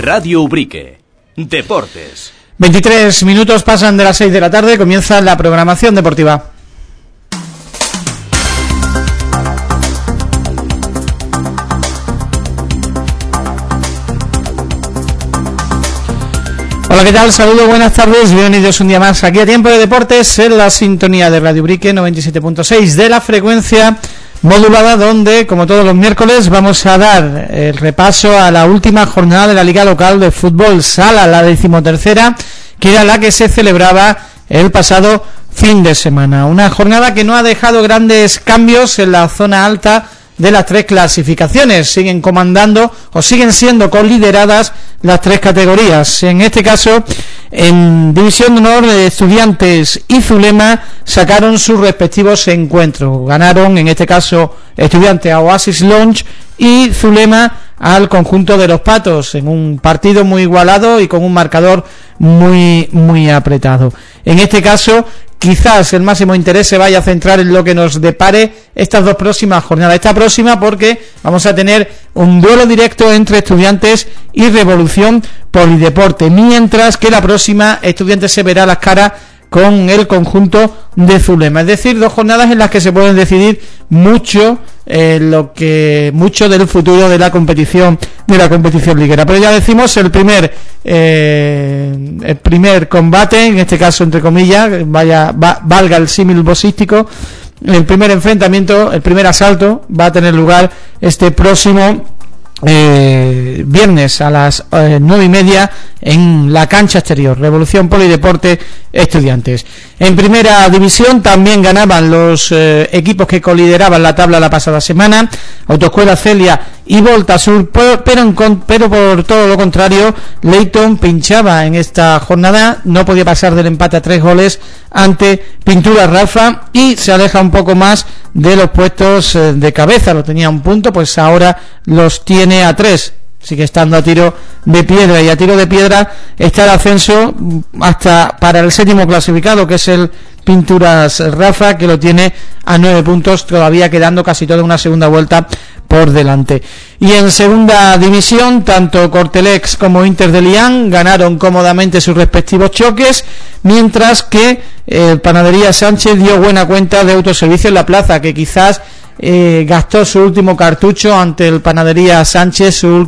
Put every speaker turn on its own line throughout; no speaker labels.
Radio Ubrique. Deportes.
23 minutos pasan de las 6 de la tarde, comienza la programación deportiva. Hola, ¿qué tal? Saludos, buenas tardes, bienvenidos un día más aquí a Tiempo de Deportes en la sintonía de Radio Ubrique 97.6 de la frecuencia modulada, donde, como todos los miércoles, vamos a dar el repaso a la última jornada de la Liga Local de Fútbol Sala, la 13ª, que era la que se celebraba el pasado fin de semana. Una jornada que no ha dejado grandes cambios en la zona alta de las tres clasificaciones. Siguen comandando o siguen siendo colideradas las tres categorías. En este caso, en División de Honor, Estudiantes y Zulema sacaron sus respectivos encuentros. Ganaron, en este caso, Estudiantes a Oasis Lounge y Zulema al conjunto de los Patos, en un partido muy igualado y con un marcador muy apretado. En este caso, quizás el máximo interés se vaya a centrar en lo que nos depare estas dos próximas jornadas. Esta próxima porque vamos a tener un duelo directo entre Estudiantes y Revolución Polideporte, mientras que la próxima Estudiantes se verá las caras con el conjunto de Zulema. Es decir, dos jornadas en las que se pueden decidir mucho del futuro de la competición liguera. Pero ya decimos, el primer combate, en este caso entre comillas, valga el símil boxístico, el primer enfrentamiento, el primer asalto va a tener lugar este próximo viernes a las 9:30 en la cancha exterior. Revolución Polideporte Estudiantes. En primera división también ganaban los equipos que colideraban la tabla la pasada semana, Autoescuela Celia y Voltasur, pero por todo lo contrario, Leyton pinchaba en esta jornada, no podía pasar del empate a 3 goles ante Pintura Rafa y se aleja un poco más de los puestos de cabeza. Lo tenía a un punto, pues ahora los tiene a 3. Sigue estando a tiro de piedra, y a tiro de piedra está el ascenso hasta para el 7º clasificado, que es el Pinturas Rafa, que lo tiene a 9 puntos, todavía quedando casi toda una segunda vuelta por delante. Y en segunda división, tanto Cortelex como Inter de Lián ganaron cómodamente sus respectivos choques, mientras que el Panadería Sánchez dio buena cuenta de Autoservicio en la Plaza, que quizás gastó su último cartucho ante el Panadería Sánchez, sus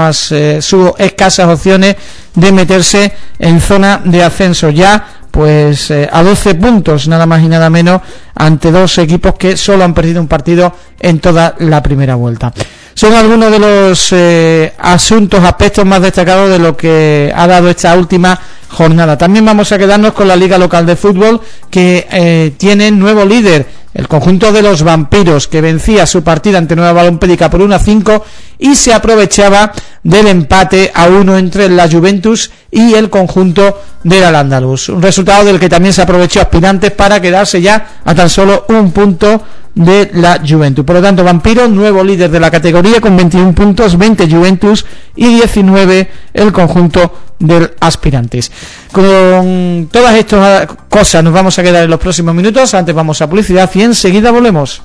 escasas opciones de meterse en zona de ascenso, ya pues a 12 puntos nada más y nada menos, ante dos equipos que solo han perdido un partido en toda la primera vuelta. Son algunos de los aspectos más destacados de lo que ha dado esta última jornada. También vamos a quedarnos con la Liga Local de Fútbol, que tiene nuevo líder, el conjunto de los Vampiros, que vencía su partida ante Nueva Balompédica por 1-5 y se aprovechaba del empate a 1 entre la Juventus y el conjunto del Al-Andalus. Un resultado del que también se aprovechó Aspirantes para quedarse ya a tan solo un punto de la Juventus. Por lo tanto, Vampiros, nuevo líder de la categoría con 21 puntos, 20 Juventus y 19 el conjunto del Aspirantes. Con todas estas cosas nos vamos a quedar en los próximos minutos. Antes vamos a publicidad y enseguida volvemos.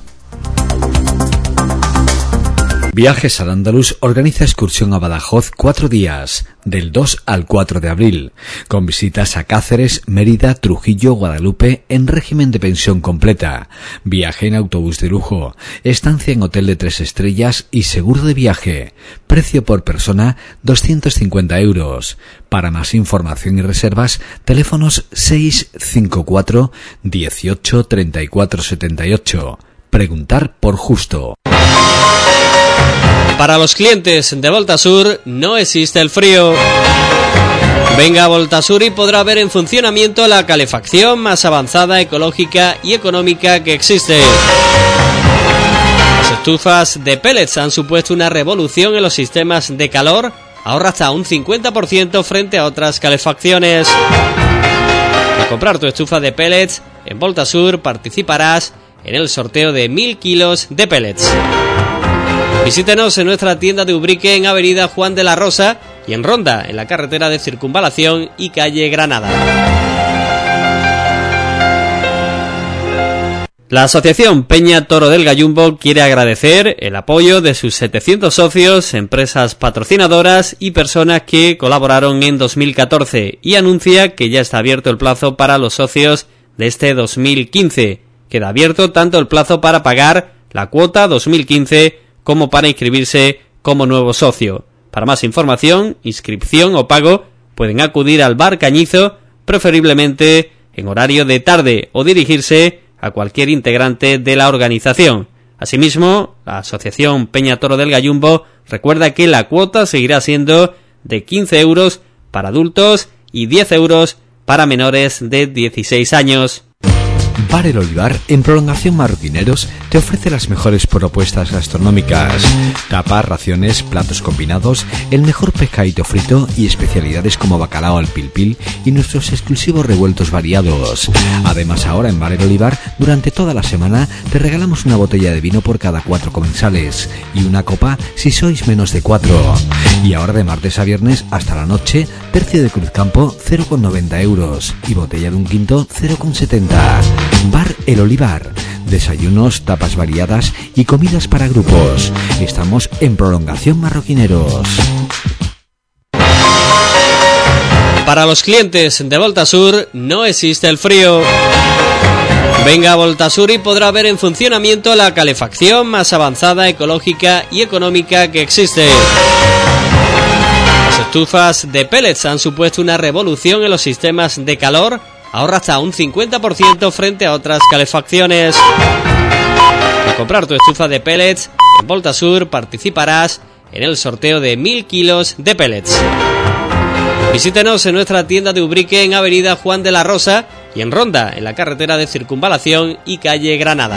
Viajes Al-Andalus organiza excursión a Badajoz 4 días, del 2 al 4 de abril, con visitas a Cáceres, Mérida, Trujillo, Guadalupe, en régimen de pensión completa, viaje en autobús de lujo, estancia en hotel de 3 estrellas y seguro de viaje. Precio por persona 250 euros. Para más información y reservas, teléfonos 654 18 34 78. Preguntar por Justo.
Para los clientes de Voltasur no existe el frío. Venga a Voltasur y podrá ver en funcionamiento la calefacción más avanzada, ecológica y económica que existe. Las estufas de pellets han supuesto una revolución en los sistemas de calor. Ahorra hasta un 50% frente a otras calefacciones. Al comprar tu estufa de pellets en Voltasur participarás en el sorteo de 1000 kilos de pellets. Visítenos en nuestra tienda de Ubrique en Avenida Juan de la Rosa y en Ronda, en la carretera de Circunvalación y calle Granada. La Asociación Peña Toro del Gallumbo quiere agradecer el apoyo de sus 700 socios, empresas patrocinadoras y personas que colaboraron en 2014 y anuncia que ya está abierto el plazo para los socios de este 2015. Queda abierto tanto el plazo para pagar la cuota 2015 como para inscribirse como nuevo socio. Para más información, inscripción o pago pueden acudir al Bar Cañizo, preferiblemente en horario de tarde, o dirigirse a cualquier integrante de la organización. Asimismo, la Asociación Peña Toro del Gallumbo recuerda que la cuota seguirá siendo de 15 euros para adultos y 10 euros para menores de 16 años.
Bar El Olivar, en Prolongación Marroquineros, te ofrece las mejores propuestas gastronómicas: tapas, raciones, platos combinados, el mejor pescadito frito y especialidades como bacalao al pil pil y nuestros exclusivos revueltos variados. Además, ahora en Bar El Olivar, durante toda la semana, te regalamos una botella de vino por cada 4 comensales y una copa si sois menos de 4. Y ahora de martes a viernes hasta la noche, tercio de Cruzcampo 0,90 euros y botella de un quinto 0,70. Bar El Olivar, desayunos, tapas variadas y comidas para grupos. Estamos en Prolongación Marroquineros.
Para los clientes de Voltasur no existe el frío. Venga a Voltasur y podrá ver en funcionamiento la calefacción más avanzada, ecológica y económica que existe. Las estufas de pellets han supuesto una revolución en los sistemas de calor. Ahorra hasta un 50% frente a otras calefacciones. Al comprar tu estufa de pellets en Voltasur participarás en el sorteo de 1000 kilos de pellets. Visítenos en nuestra tienda de Ubrique en Avenida Juan de la Rosa y en Ronda, en la carretera de Circunvalación y calle Granada.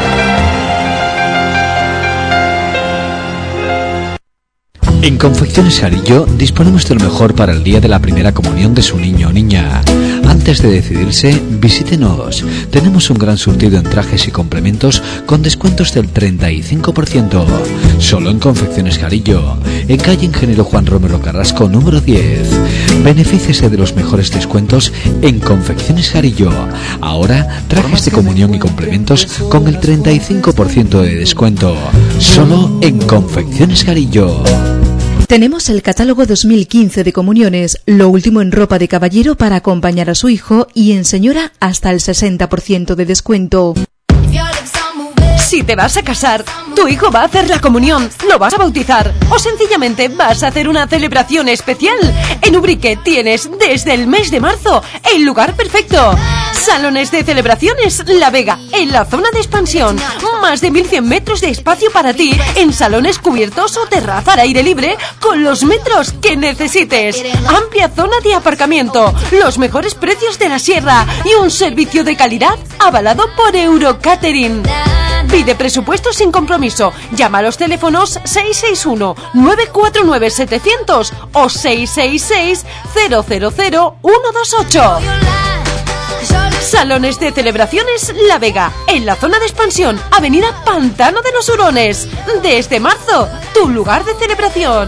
En Confecciones Jarillo disponemos de lo mejor para el día de la primera comunión de su niño o niña. Antes de decidirse, visítenos. Tenemos un gran surtido en trajes y complementos con descuentos del 35%. Solo en Confecciones Jarillo, en calle Ingeniero Juan Romero Carrasco, número 10. Benefíciese de los mejores descuentos en Confecciones Jarillo. Ahora, trajes de comunión y complementos con el 35% de descuento. Solo en Confecciones Jarillo.
Tenemos el catálogo 2015 de comuniones, lo último en ropa de caballero para acompañar a su hijo, y en señora hasta el 60% de descuento.
Si te vas a casar, tu hijo va a hacer la comunión, lo vas a bautizar o sencillamente vas a hacer una celebración especial, en Ubrique tienes desde el mes de marzo el lugar perfecto. Salones de celebraciones La Vega, en la zona de expansión. Más de 1100 metros de espacio para ti, en salones cubiertos o terraza al aire libre con los metros que necesites. Amplia zona de aparcamiento, los mejores precios de la sierra y un servicio de calidad avalado por Eurocatering. Pide presupuesto sin compromiso. Llama a los teléfonos 661-949-700 o 666-000-128. Salones de celebraciones La Vega, en la zona de expansión, Avenida Pantano de los Hurones. Desde marzo, tu lugar de celebración.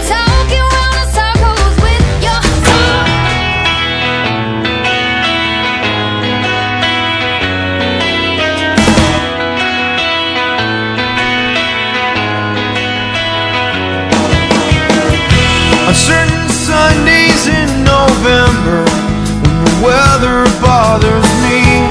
On certain Sundays in November, when the weather bothers me.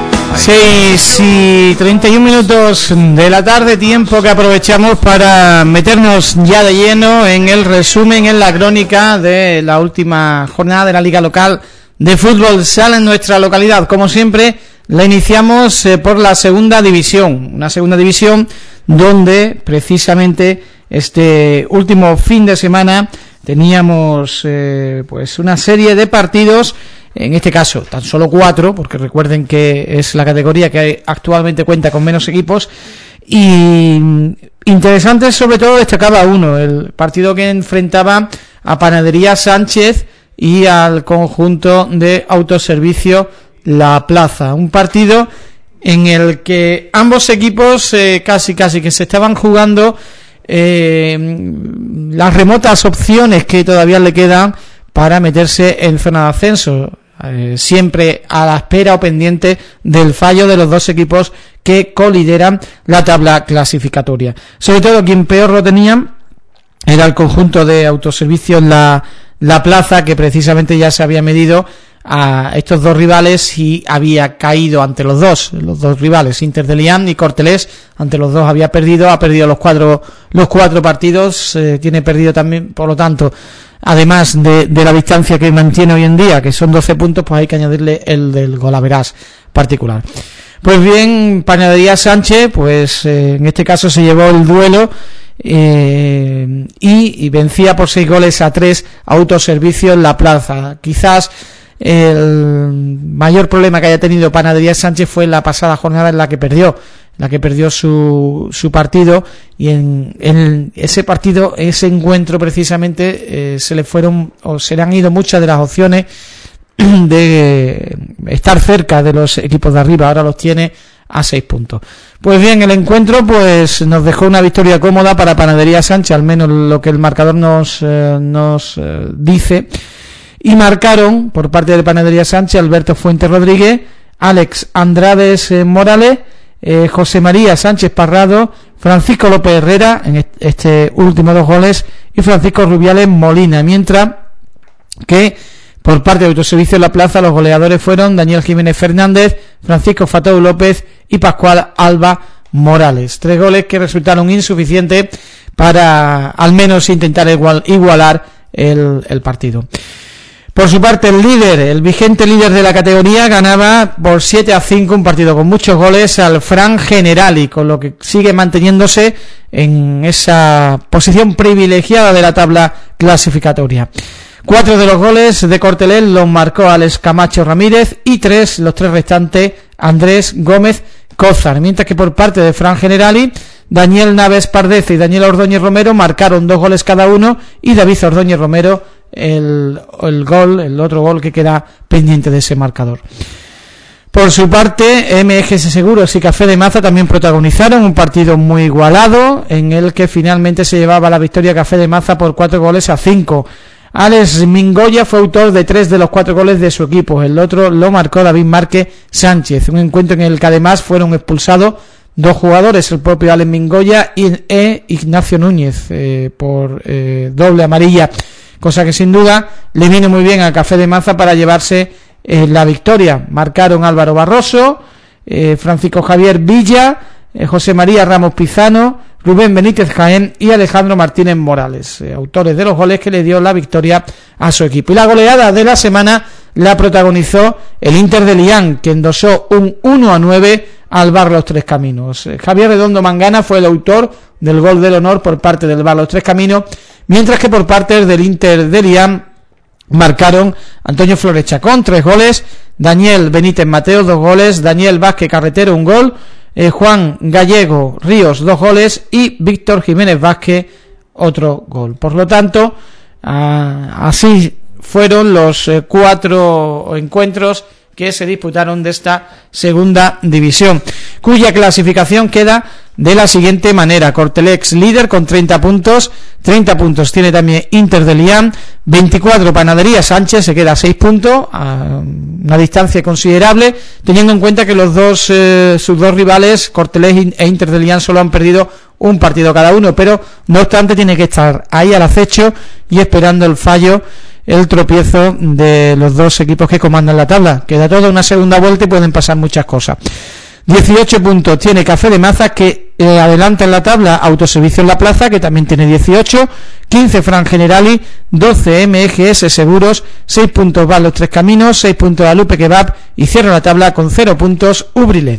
6:31 de la tarde, tiempo que aprovechamos para meternos ya de lleno en el resumen, en la crónica de la última jornada de la Liga Local de Fútbol Sala en nuestra localidad. Como siempre, la iniciamos por la segunda división, una segunda división donde precisamente este último fin de semana teníamos pues una serie de partidos, en este caso tan solo 4, porque recuerden que es la categoría que actualmente cuenta con menos equipos, y interesante. Sobre todo destacaba uno, el partido que enfrentaba a Panadería Sánchez y al conjunto de autoservicio La Plaza, un partido en el que ambos equipos casi que se estaban jugando las remotas opciones que todavía le quedan para meterse en zona de ascenso, siempre a la espera o pendiente del fallo de los dos equipos que colideran la tabla clasificatoria. Sobre todo quien peor lo tenía era el conjunto de Autoservicio en la Plaza, que precisamente ya se había medido a estos dos rivales y había caído ante los dos rivales, Inter de Lián y Cortelés. Ante los dos ha perdido los cuatro partidos, tiene perdido también, por lo tanto, además de la distancia que mantiene hoy en día, que son 12 puntos, pues hay que añadirle el del golaveras particular. Pues bien, Panadería Sánchez, pues en este caso se llevó el duelo y vencía por 6-3 a Autoservicio en la Plaza. Quizás el mayor problema que haya tenido Panadería Sánchez fue en la pasada jornada en la que perdió su partido, y en ese partido, ese encuentro precisamente, se le han ido muchas de las opciones de estar cerca de los equipos de arriba. Ahora los tiene a 6 puntos. Pues bien, el encuentro pues nos dejó una victoria cómoda para Panadería Sánchez, al menos lo que el marcador nos dice. Y marcaron por parte de Panadería Sánchez Alberto Fuentes Rodríguez, Alex Andrades Morales, José María Sánchez Parrado, Francisco López Herrera, en este último 2 goles, y Francisco Rubiales Molina, mientras que por parte de Autoservicio en la Plaza los goleadores fueron Daniel Jiménez Fernández, Francisco Fatou López y Pascual Alba Morales. 3 goles que resultaron insuficientes para al menos intentar igualar el partido. Por su parte, el vigente líder de la categoría, ganaba por 7-5 un partido con muchos goles al Fran Generali, con lo que sigue manteniéndose en esa posición privilegiada de la tabla clasificatoria. 4 de los goles de Cortelés los marcó Alex Camacho Ramírez y los 3 restantes Andrés Gómez Cózar, mientras que por parte de Fran Generali, Daniel Naves Pardeza y Daniel Ordóñez Romero marcaron 2 goles cada uno, y David Ordóñez Romero el otro gol que queda pendiente de ese marcador. Por su parte, MGS Seguros y Café de Maza también protagonizaron un partido muy igualado, en el que finalmente se llevaba la victoria Café de Maza por 4-5. Alex Mingoya fue autor de 3 de los 4 goles de su equipo, el otro lo marcó David Márquez Sánchez, un encuentro en el que además fueron expulsados 2 jugadores, el propio Alex Mingoya e Ignacio Núñez, por doble amarilla, cosa que sin duda le viene muy bien al Café de Maza para llevarse la victoria. Marcaron Álvaro Barroso, Francisco Javier Villa, José María Ramos Pizano, Rubén Benítez Jaén y Alejandro Martínez Morales, autores de los goles que le dio la victoria a su equipo. Y la goleada de la semana la protagonizó el Inter de Lián, que endosó un 1-9 al Bar Los Tres Caminos. Javier Redondo Mangana fue el autor del gol del honor por parte del Bar Los Tres Caminos, mientras que por parte del Inter de Lián marcaron Antonio Flores Chacón 3 goles, Daniel Benítez Mateo 2 goles, Daniel Vázquez Carretero 1 gol, Juan Gallego Ríos 2 goles y Víctor Jiménez Vázquez otro gol. Por lo tanto, así fueron los 4 encuentros que se disputaron de esta segunda división, cuya clasificación queda de la siguiente manera: Cortelex líder con 30 puntos tiene también Inter de Lián, 24 Panadería Sánchez, se queda a 6 puntos, a una distancia considerable, teniendo en cuenta que sus dos rivales, Cortelex e Inter de Lián, solo han perdido un partido cada uno, pero no obstante tiene que estar ahí al acecho y esperando el tropiezo de los dos equipos que comandan la tabla. Queda toda una segunda vuelta y pueden pasar muchas cosas. 18 puntos tiene Café de Maza, que adelanta en la tabla Autoservicio en la Plaza, que también tiene 18, 15 Fran Generali, 12 MGS Seguros, 6 puntos Bar Los Tres Caminos, 6 puntos Alupe Kebab, y cierra la tabla con 0 puntos Ubrilet.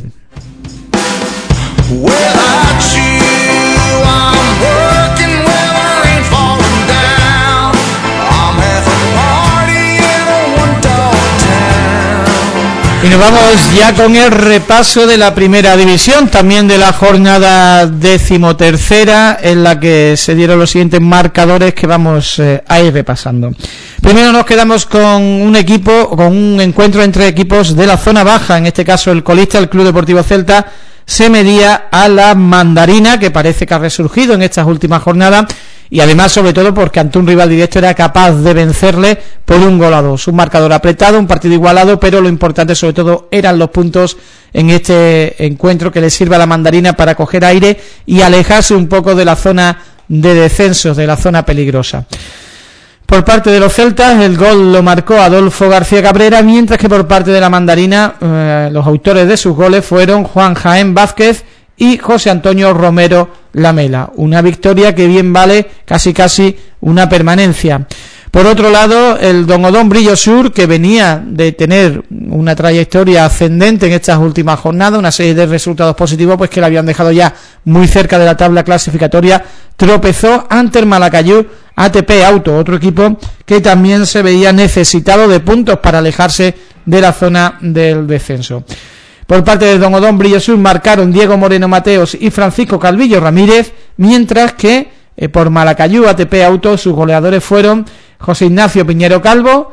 Y nos vamos ya con el repaso de la primera división, también de la jornada 13ª, en la que se dieron los siguientes marcadores que vamos a ir repasando. Primero nos quedamos con un encuentro entre equipos de la zona baja, en este caso el colista, el Club Deportivo Celta, se medía a la Mandarina, que parece que ha resurgido en estas últimas jornadas, y además sobre todo porque ante un rival directo era capaz de vencerle por 1-2. Un marcador apretado, un partido igualado, pero lo importante sobre todo eran los puntos en este encuentro, que le sirva a la Mandarina para coger aire y alejarse un poco de la zona de descenso, de la zona peligrosa. Por parte de los celtas, el gol lo marcó Adolfo García Cabrera, mientras que por parte de la Mandarina, los autores de sus goles fueron Juan Jaén Vázquez y José Antonio Romero Lamela. Una victoria que bien vale casi una permanencia. Por otro lado, el Don Odón Brillo Sur, que venía de tener una trayectoria ascendente en estas últimas jornadas, una serie de resultados positivos, pues que le habían dejado ya muy cerca de la tabla clasificatoria, tropezó ante el Malacayú ATP Auto, otro equipo que también se veía necesitado de puntos para alejarse de la zona del descenso. Por parte del Don Odón Brillo Sur marcaron Diego Moreno Mateos y Francisco Calvillo Ramírez, mientras que por Malacayú ATP Auto sus goleadores fueron José Ignacio Piñero Calvo,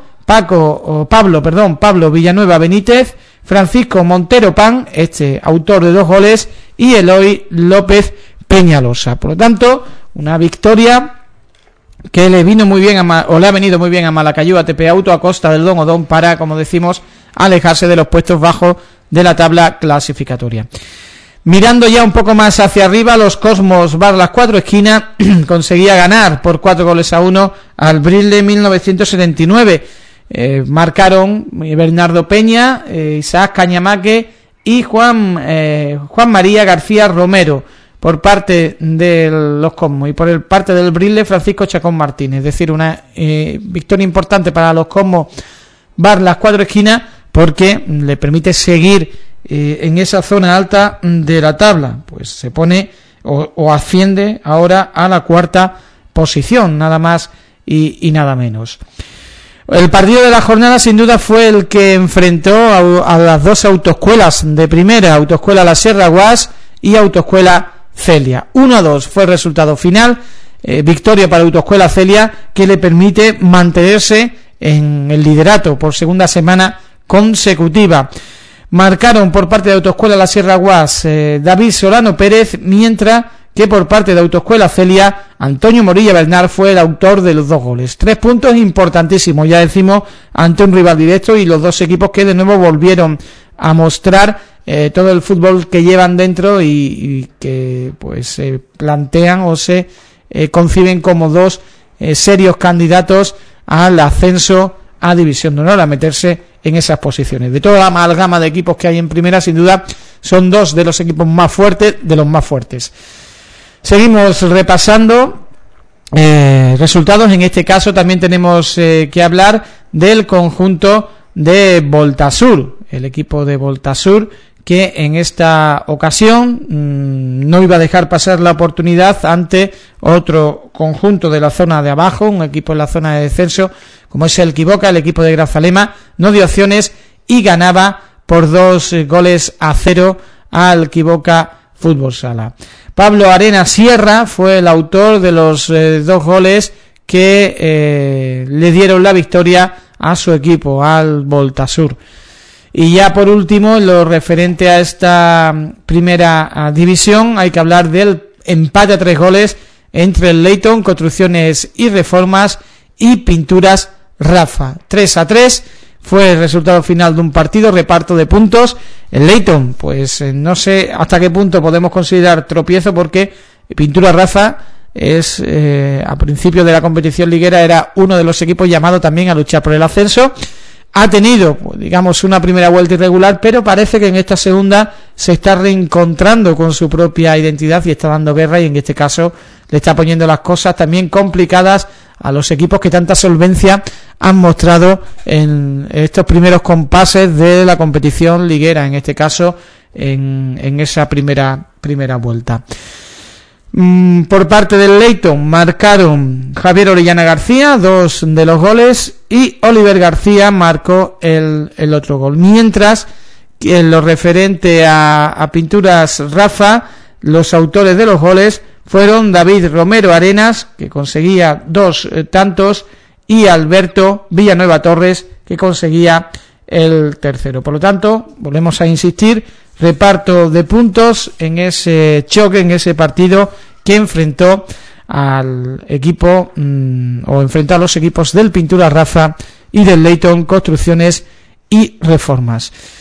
Pablo Villanueva Benítez, Francisco Montero Pan, autor de 2 goles, y Eloy López Peñalosa. Por lo tanto, una victoria que le ha venido muy bien a Malacayú ATP Auto a costa del Don Odón para, como decimos, alejarse de los puestos bajos de la tabla clasificatoria. Mirando ya un poco más hacia arriba, los Cosmos Bar Las Cuatro Esquinas conseguía ganar por 4-1 al Brilde 1979. Marcaron Bernardo Peña, Isaac Cañamaque y Juan María García Romero por parte de los Cosmos, y por parte del Brilde Francisco Chacón Martínez. Es decir, una victoria importante para los Cosmos Bar Las Cuatro Esquinas, porque le permite seguir en esa zona alta de la tabla. Pues se pone o asciende ahora a la 4ª posición, nada más y nada menos. El partido de la jornada sin duda fue el que enfrentó a las 2 autoescuelas de primera, Autoescuela La Sierra Guas y Autoescuela Celia. 1-2 fue el resultado final, victoria para Autoescuela Celia, que le permite mantenerse en el liderato por segunda semana consecutiva. Marcaron por parte de Autoescuela La Sierra Guas David Solano Pérez, mientras que por parte de Autoescuela Celia Antonio Morilla Bernal fue el autor de los 2 goles. 3 puntos importantísimos, ya decimos, ante un rival directo, y los 2 equipos que de nuevo volvieron a mostrar todo el fútbol que llevan dentro y que pues se plantean o se conciben como 2 serios candidatos al ascenso a División de Honor, a meterse en esas posiciones. De toda la amalgama de equipos que hay en primera, sin duda son 2 de los equipos más fuertes, de los más fuertes. Seguimos repasando resultados. En este caso también tenemos que hablar del conjunto de Voltasur, el equipo de Voltasur, que en esta ocasión no iba a dejar pasar la oportunidad ante otro conjunto de la zona de abajo, un equipo en la zona de descenso, como es el Quiboca, el equipo de Grazalema. No dio opciones y ganaba por 2-0 al Quiboca Fútbol Sala. Pablo Arena Sierra fue el autor de los 2 goles que le dieron la victoria a su equipo, al Voltasur. Y ya por último, en lo referente a esta primera división, hay que hablar del empate a 3 goles entre el Leyton Construcciones y Reformas y Pinturas Rafa. 3-3 fue el resultado final de un partido, reparto de puntos. El Leyton, pues no sé hasta qué punto podemos considerar tropiezo, porque Pinturas Rafa es a principio de la competición liguera era uno de los equipos llamado también a luchar por el ascenso. Ha tenido, pues, digamos, una primera vuelta irregular, pero parece que en esta segunda se está reencontrando con su propia identidad y está dando guerra, y en este caso le está poniendo las cosas también complicadas a los equipos que tanta solvencia han mostrado en estos primeros compases de la competición liguera, en este caso en esa primera vuelta. Por parte del Leyton marcaron Javier Orellana García 2 de los goles y Oliver García marcó el otro gol, mientras que en lo referente a Pinturas Rafa, los autores de los goles fueron David Romero Arenas, que conseguía 2 tantos, y Alberto Villanueva Torres, que conseguía el tercero. Por lo tanto, volvemos a insistir, reparto de puntos en ese choque, en ese partido que enfrentó al equipo o enfrentó a los equipos del Pintura Rafa y del Leyton Construcciones y Reformas.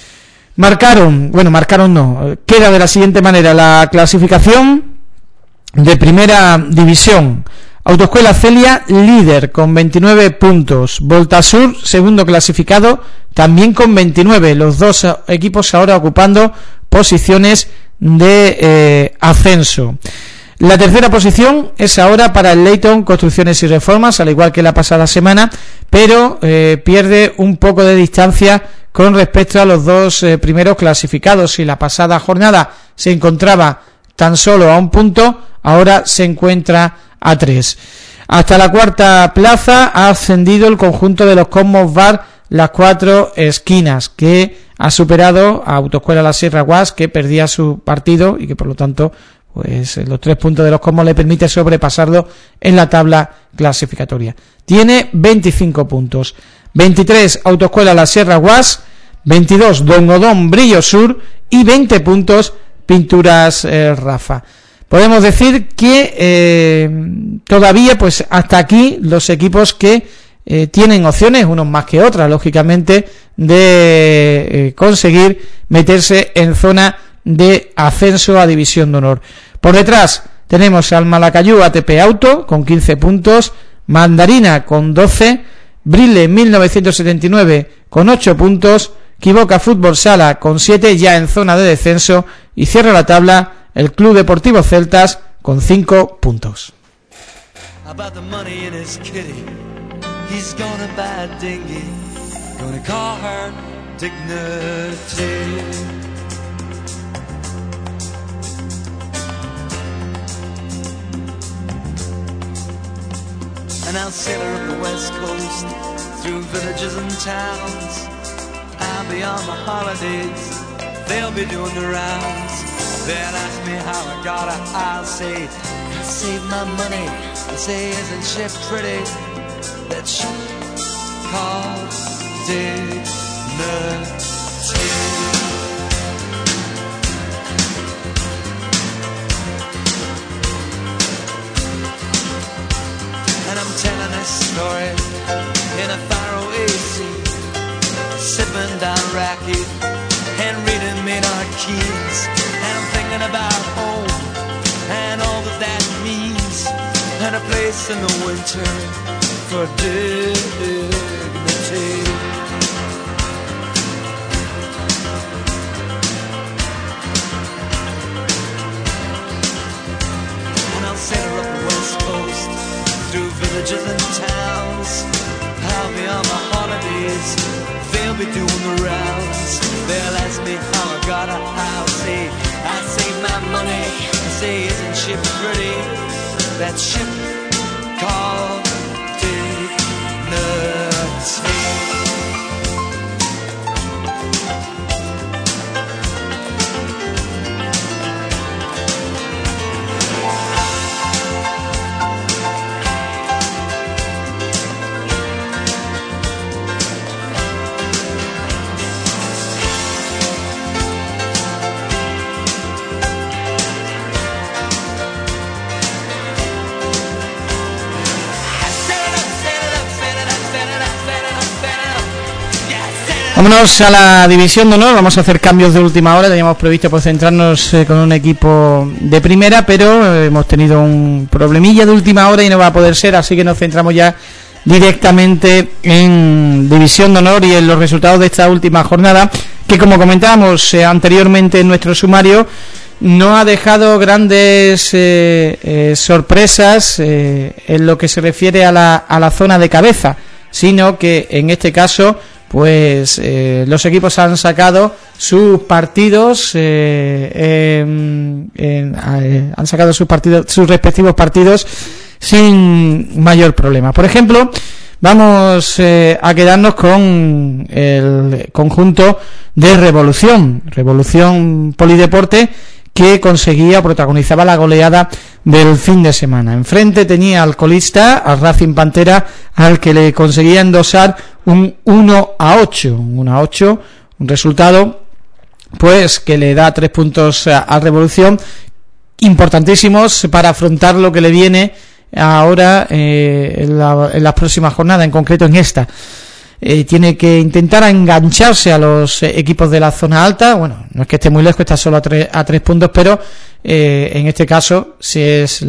Queda de la siguiente manera la clasificación de primera división. Autoescuela Celia, líder con 29 puntos. Voltasur, segundo clasificado, también con 29. Los dos equipos ahora ocupando posiciones de ascenso. La tercera posición es ahora para el Leyton Construcciones y Reformas, al igual que la pasada semana, pero pierde un poco de distancia con respecto a los dos primeros clasificados. Si la pasada jornada se encontraba tan solo a un punto, ahora se encuentra a 3. Hasta la cuarta plaza ha ascendido el conjunto de los Cosmos Bar Las Cuatro Esquinas, que ha superado a Autoescuela La Sierra Guas, que perdía su partido y que por lo tanto pues los 3 puntos de los Cosmos le permite sobrepasarlo en la tabla clasificatoria. Tiene 25 puntos. 23 Autoescuela La Sierra Guas, 22 Don Odón Brillo Sur y 20 puntos Pinturas Rafa. Podemos decir que todavía, pues hasta aquí, los equipos que tienen opciones, unos más que otras, lógicamente, de conseguir meterse en zona de ascenso a División de Honor. Por detrás tenemos al Malacayú ATP Auto con 15 puntos, Mandarina con 12, Brile 1979 con 8 puntos, Quiboca Fútbol Sala con 7 ya en zona de descenso, y cierra la tabla el Club Deportivo Celtas con 5 puntos.
About the money in his kitty, he's gonna buy a dinghy, gonna call her Dignity. And I'll sail her up the west coast, through villages and towns. I'll be on my holidays, they'll be doing the rounds. They'll ask me how I got her, I'll say, I saved my money. They say, isn't she pretty? That ship called Dignity. And I'm telling this story in a faraway sea, sipping down raki and reading Maynard Keynes. And I'm thinking about home and all that that means, and a place in the winter for dignity. And I'll sail her up the west coast, through villages and towns. I'll be on my holidays, they'll be doing the rounds. They'll ask me how I got her, I'll say, I saved my money. I say, isn't she pretty? That ship called Dignity.
Vámonos a la División de Honor. Vamos a hacer cambios de última hora. Teníamos previsto pues centrarnos con un equipo de primera, pero hemos tenido un problemilla de última hora y no va a poder ser, así que nos centramos ya directamente en División de Honor y en los resultados de esta última jornada, que como comentábamos anteriormente en nuestro sumario, no ha dejado grandes sorpresas en lo que se refiere a la zona de cabeza, sino que en este caso pues los equipos han sacado sus partidos, han sacado sus respectivos partidos sin mayor problema. Por ejemplo, vamos a quedarnos con el conjunto de Revolución Polideporte, que protagonizaba la goleada del fin de semana. Enfrente tenía al colista, al Racing Pantera, al que le conseguía endosar un 1-8, un resultado pues que le da 3 puntos a Revolución, importantísimos para afrontar lo que le viene ahora en las próximas jornadas, en concreto en esta. tiene que intentar engancharse a los equipos de la zona alta. Bueno, no es que esté muy lejos, está solo a 3 puntos, pero en este caso si es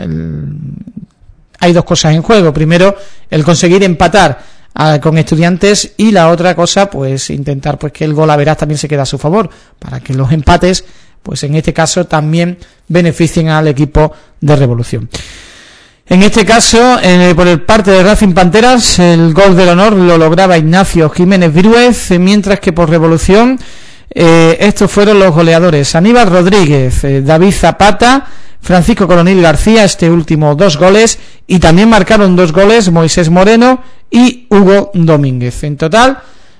hay dos cosas en juego. Primero, el conseguir empatar con Estudiantes, y la otra cosa, pues intentar pues que el golaveraje también se quede a su favor, para que los empates, pues en este caso también beneficien al equipo de Revolución. En este caso, por el parte de Racing Panteras, el gol del honor lo lograba Ignacio Jiménez Viruez, mientras que por Revolución estos fueron los goleadores: Aníbal Rodríguez, David Zapata, Francisco Coronil García, este último 2 goles, y también marcaron 2 goles Moisés Moreno y Hugo Domínguez. En total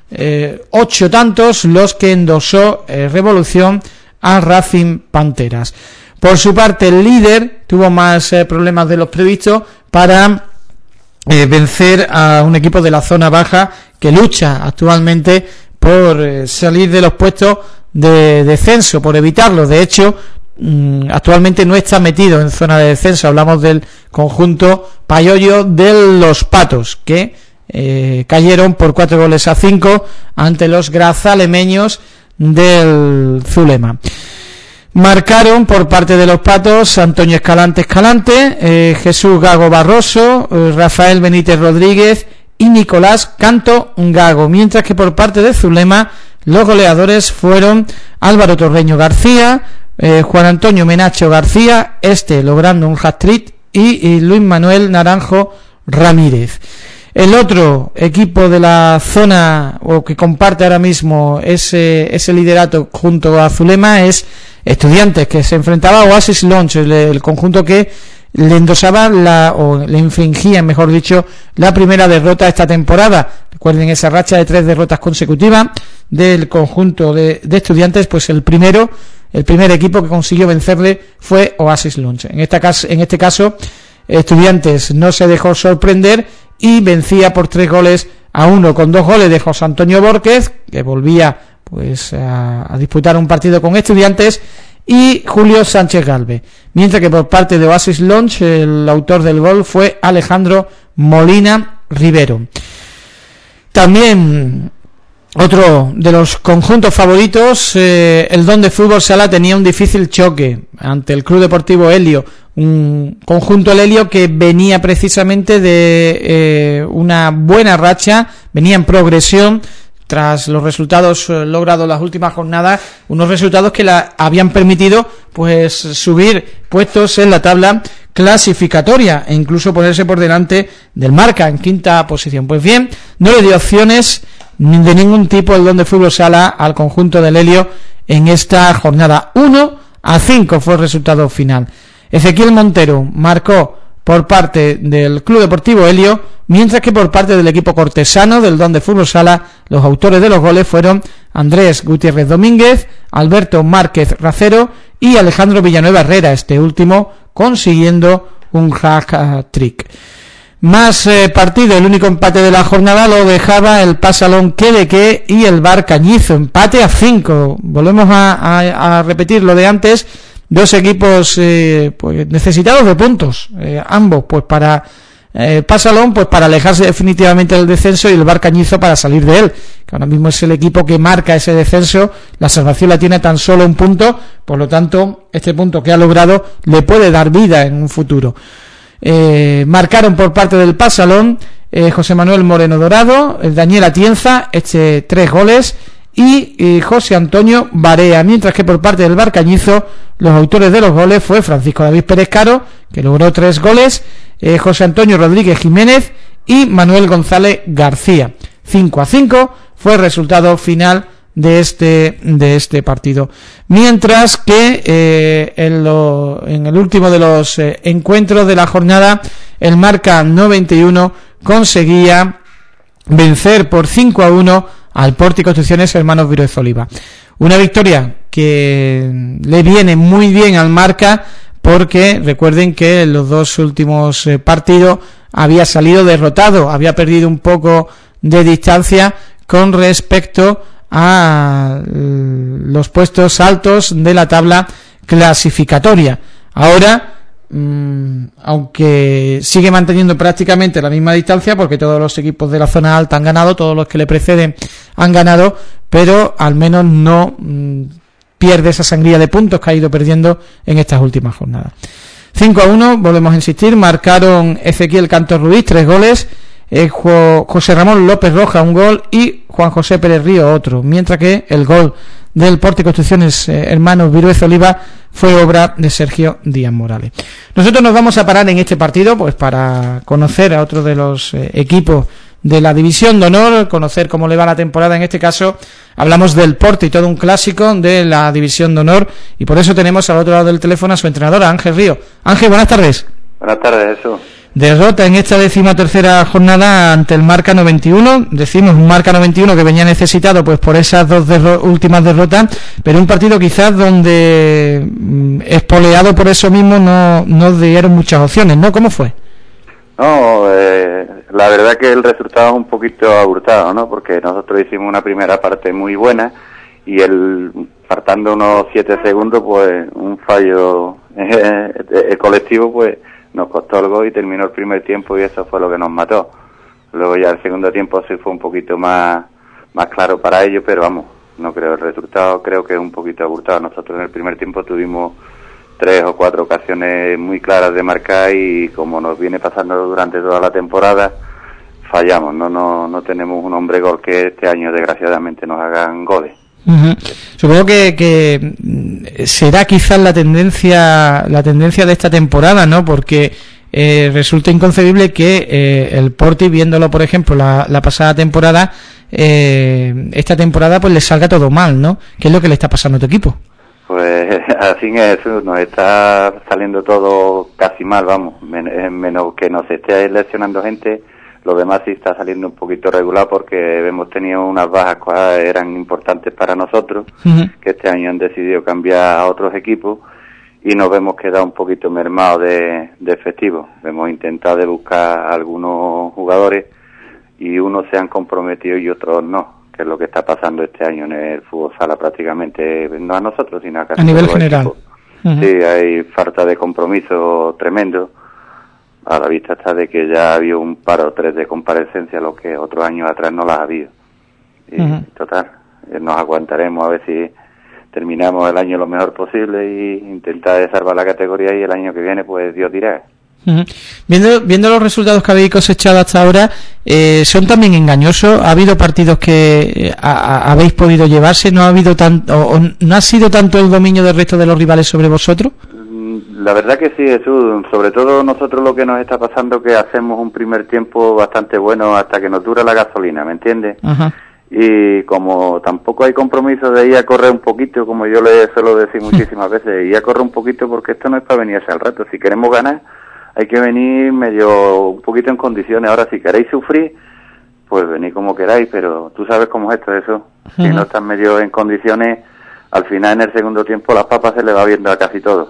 8 tantos los que endosó Revolución a Racing Panteras. Por su parte, el líder tuvo más problemas de los previstos para vencer a un equipo de la zona baja que lucha actualmente por salir de los puestos de descenso, por evitarlo. De hecho, actualmente no está metido en zona de descenso. Hablamos del conjunto payollo de los Patos, que cayeron por 4-5 ante los grazalemeños del Zulema. Marcaron por parte de los Patos Antonio Escalante, Jesús Gago Barroso, Rafael Benítez Rodríguez y Nicolás Canto Gago, mientras que por parte de Zulema los goleadores fueron Álvaro Torreño García, Juan Antonio Menacho García, logrando un hat-trick, y Luis Manuel Naranjo Ramírez. El otro equipo de la zona, o que comparte ahora mismo ese liderato junto a Zulema, es Estudiantes, que se enfrentaba a Oasis Launch, el conjunto que le endosaba le infringía, mejor dicho, la primera derrota esta temporada. Recuerden esa racha de 3 derrotas consecutivas del conjunto de Estudiantes. Pues el primer equipo que consiguió vencerle fue Oasis Launch. En este caso Estudiantes no se dejó sorprender y vencía por 3-1 con 2 goles de José Antonio Borquez, que volvía pues a disputar un partido con Estudiantes, y Julio Sánchez Galvez, mientras que por parte de Oasis Launch el autor del gol fue Alejandro Molina Rivero. También otro de los conjuntos favoritos, el Don de Fútbol Sala, tenía un difícil choque ante el Club Deportivo Helio, un conjunto, el Helio, que venía precisamente de una buena racha, venía en progresión tras los resultados logrados las últimas jornadas, unos resultados que la habían permitido pues subir puestos en la tabla clasificatoria e incluso ponerse por delante del Marca en 5ª posición. Pues bien, no le dio opciones de ningún tipo el Don de Fútbol Sala al conjunto del Helio en esta jornada. 1-5 fue el resultado final. Ezequiel Montero marcó por parte del Club Deportivo Helio, mientras que por parte del equipo cortesano del Don de Fútbol Sala, los autores de los goles fueron Andrés Gutiérrez Domínguez, Alberto Márquez Racero y Alejandro Villanueva Herrera, este último consiguiendo un hat-trick. Más partido, el único empate de la jornada lo dejaba el Pasalón Quedeque y el Bar Cañizo, empate a 5. Volvemos a repetir lo de antes. Dos equipos pues necesitados de puntos, ambos pues para Pasalón pues para alejarse definitivamente del descenso, y el Bar Cañizo para salir de él, que ahora mismo es el equipo que marca ese descenso. La salvación la tiene tan solo un punto, por lo tanto este punto que ha logrado le puede dar vida en un futuro. Marcaron por parte del Pasalón José Manuel Moreno Dorado, Daniel Atienza, 3 goles, y José Antonio Barea, mientras que por parte del Bar Cañizo los autores de los goles fue Francisco David Pérez Caro, que logró 3 goles, José Antonio Rodríguez Jiménez y Manuel González García. 5-5 fue el resultado final de este partido, mientras que en el último de los encuentros de la jornada, el Marca 91 conseguía vencer por 5-1 al Porti Construcciones Hermanos Viruez Oliva. Una victoria que le viene muy bien al Marca, porque recuerden que en los 2 últimos partidos había salido derrotado, había perdido un poco de distancia con respecto a los puestos altos de la tabla clasificatoria. Ahora aunque sigue manteniendo prácticamente la misma distancia, porque todos los equipos de la zona alta han ganado, todos los que le preceden han ganado, pero al menos no pierde esa sangría de puntos que ha ido perdiendo en estas últimas jornadas. 5-1, volvemos a insistir, marcaron Ezequiel Cantor Ruiz 3 goles, José Ramón López Roja 1 gol y Juan José Pérez Río otro, mientras que el gol del Porti Construcciones Hermanos Viruez Oliva fue obra de Sergio Díaz Morales. Nosotros nos vamos a parar en este partido pues para conocer a otro de los equipos de la División de Honor, conocer cómo le va la temporada. En este caso hablamos del Porti, todo un clásico de la División de Honor, y por eso tenemos al otro lado del teléfono a su entrenador, Ángel Río. Ángel, buenas tardes.
Buenas tardes, Jesús.
Derrota en esta 13ª jornada ante el Marca 91, decimos un Marca 91 que venía necesitado pues por esas dos últimas derrotas, pero un partido quizás donde espoleado por eso mismo no dieron muchas opciones, ¿no? ¿Cómo fue?
No, la verdad que el resultado es un poquito abultado, ¿no? Porque nosotros hicimos una primera parte muy buena y faltando unos 7 segundos, pues un fallo colectivo, pues nos costó el gol y terminó el primer tiempo y eso fue lo que nos mató. Luego ya el segundo tiempo sí fue un poquito más claro para ellos, pero vamos, no creo, el resultado creo que es un poquito abultado. Nosotros en el primer tiempo tuvimos 3 o 4 ocasiones muy claras de marcar y como nos viene pasando durante toda la temporada, fallamos, no tenemos un hombre gol que este año desgraciadamente nos hagan goles.
Uh-huh. Supongo que será quizás la tendencia de esta temporada, ¿no? Porque resulta inconcebible que el Porti, viéndolo por ejemplo la pasada temporada, esta temporada pues le salga todo mal, ¿no? ¿Qué es lo que le está pasando a tu equipo? Pues
así es, nos está saliendo todo casi mal, vamos, menos que nos esté lesionando gente. Lo demás sí está saliendo un poquito regular porque hemos tenido unas bajas que eran importantes para nosotros, que este año han decidido cambiar a otros equipos y nos hemos quedado un poquito mermados de efectivo. Hemos intentado de buscar algunos jugadores y unos se han comprometido y otros no, que es lo que está pasando este año en el fútbol sala prácticamente, no a nosotros, sino a
nivel general.
Sí, hay falta de compromiso tremendo. A la vista está de que ya había un par o 3 de comparecencia, lo que otros años atrás no las había. Y total, nos aguantaremos a ver si terminamos el año lo mejor posible y intentar salvar la categoría y el año que viene pues Dios dirá.
Viendo los resultados que habéis cosechado hasta ahora, ¿son también engañosos? ¿Ha habido partidos que habéis podido llevarse? ¿No ha habido o no ha sido tanto el dominio del resto de los rivales sobre vosotros?
La verdad que sí, Jesús. Sobre todo nosotros lo que nos está pasando es que hacemos un primer tiempo bastante bueno hasta que nos dura la gasolina, ¿me entiendes? Ajá. Y como tampoco hay compromiso de ir a correr un poquito, como yo le suelo decir muchísimas veces, ir a correr un poquito porque esto no es para venirse al rato. Si queremos ganar, hay que venir un poquito en condiciones. Ahora, si queréis sufrir, pues venid como queráis, pero tú sabes cómo es esto, eso. Si no estás medio en condiciones, al final en el segundo tiempo las papas se le va viendo a casi todos.